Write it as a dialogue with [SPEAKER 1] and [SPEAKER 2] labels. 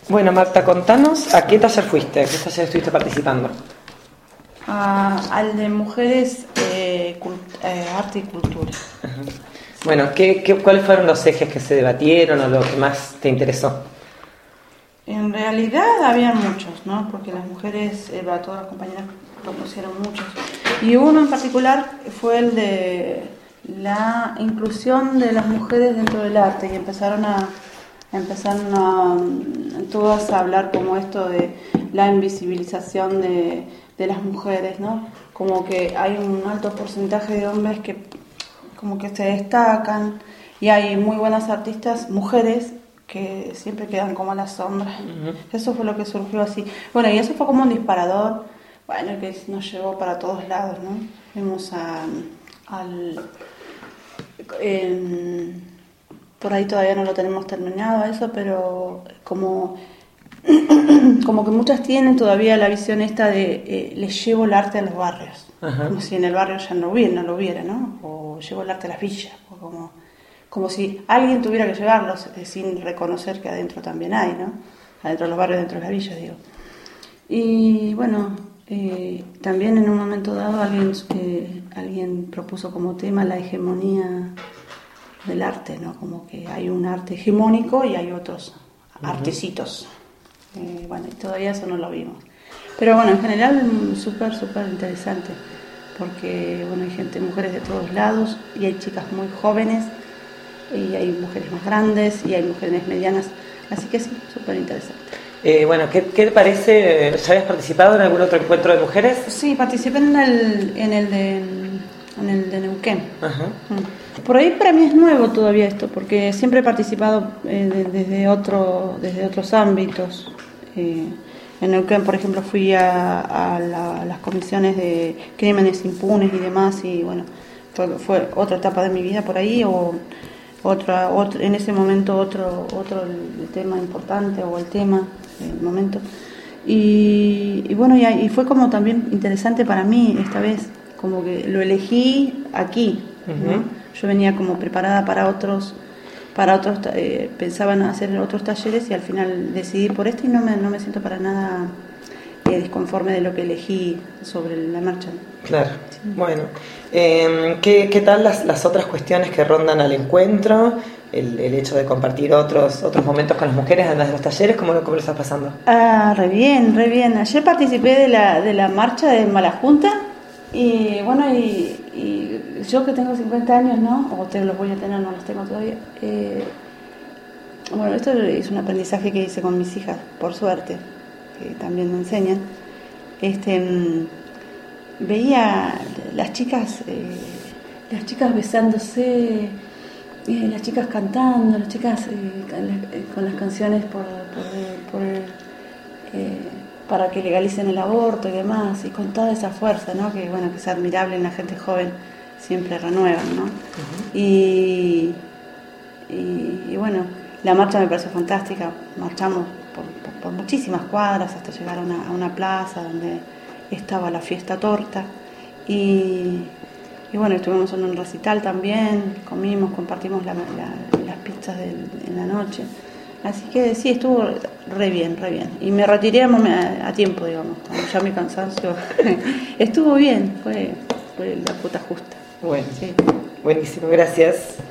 [SPEAKER 1] Bueno, Marta, contanos a qué taller fuiste, a qué taller estuviste participando.
[SPEAKER 2] Al de mujeres, arte y cultura.
[SPEAKER 1] Ajá. Bueno, ¿cuáles fueron los ejes que se debatieron o lo que más te interesó?
[SPEAKER 2] En realidad había muchos, ¿no? Porque las mujeres, todas las compañeras propusieron muchos. Y uno en particular fue el de la inclusión de las mujeres dentro del arte y empezaron a todas a hablar como esto de la invisibilización de las mujeres, ¿no? Como que hay un alto porcentaje de hombres que como que se destacan y hay muy buenas artistas mujeres que siempre quedan como a la sombra. Uh-huh. Eso fue lo que surgió así. Bueno, y eso fue como un disparador, bueno, que nos llevó para todos lados, ¿no? Fuimos por ahí todavía no lo tenemos terminado eso, pero como que muchas tienen todavía la visión esta de les llevo el arte a los barrios. Uh-huh. Como si en el barrio ya no lo hubiera, ¿no? O llevo el arte a las villas, o como si alguien tuviera que llevarlos sin reconocer que adentro también hay, ¿no? Adentro de los barrios, dentro de las villas, digo. Y bueno, también en un momento dado alguien propuso como tema la hegemonía del arte, ¿no? Como que hay un arte hegemónico y hay otros artecitos. Bueno, y todavía eso no lo vimos. Pero bueno, en general súper interesante, porque bueno, hay mujeres de todos lados, y hay chicas muy jóvenes, y hay mujeres más grandes, y hay mujeres medianas, así que sí, súper interesante.
[SPEAKER 1] Bueno, ¿qué te parece? ¿Ya habías participado en algún otro encuentro de mujeres?
[SPEAKER 2] Sí, participé en el de Neuquén.
[SPEAKER 1] Ajá.
[SPEAKER 2] Por ahí para mí es nuevo todavía esto, porque siempre he participado desde otros ámbitos. En Neuquén, por ejemplo, fui a las comisiones de crímenes impunes y demás, y bueno, fue otra etapa de mi vida por ahí, o en ese momento otro el tema importante, o el tema del momento. Y bueno, y fue como también interesante para mí esta vez, como que lo elegí aquí, ¿no? Uh-huh. Yo venía como preparada para otros pensaban hacer otros talleres, y al final decidí por esto, y no me siento para nada disconforme de lo que elegí sobre la marcha.
[SPEAKER 1] Claro, sí. Bueno, ¿qué tal las otras cuestiones que rondan al encuentro? El hecho de compartir otros momentos con las mujeres, además de los talleres, ¿cómo lo estás pasando?
[SPEAKER 2] Re bien. Ayer participé de la marcha de Malajunta, y bueno, y yo que tengo 50 años, ¿no? O los voy a tener, no los tengo todavía. Bueno, esto es un aprendizaje que hice con mis hijas, por suerte, que también me enseñan. Veía las chicas besándose, las chicas cantando, las chicas con las canciones para que legalicen el aborto y demás, y con toda esa fuerza, ¿no? Que bueno, que es admirable en la gente joven, siempre renuevan, ¿no? Uh-huh. Y bueno, la marcha me pareció fantástica. Marchamos por muchísimas cuadras hasta llegar a una plaza donde estaba la fiesta torta, y bueno, estuvimos en un recital también, compartimos las pizzas en la noche. Así que sí, estuvo re bien. Y me retiré a tiempo, digamos, ya mi cansancio. Estuvo bien, fue la puta justa.
[SPEAKER 1] Bueno, sí. Buenísimo, gracias.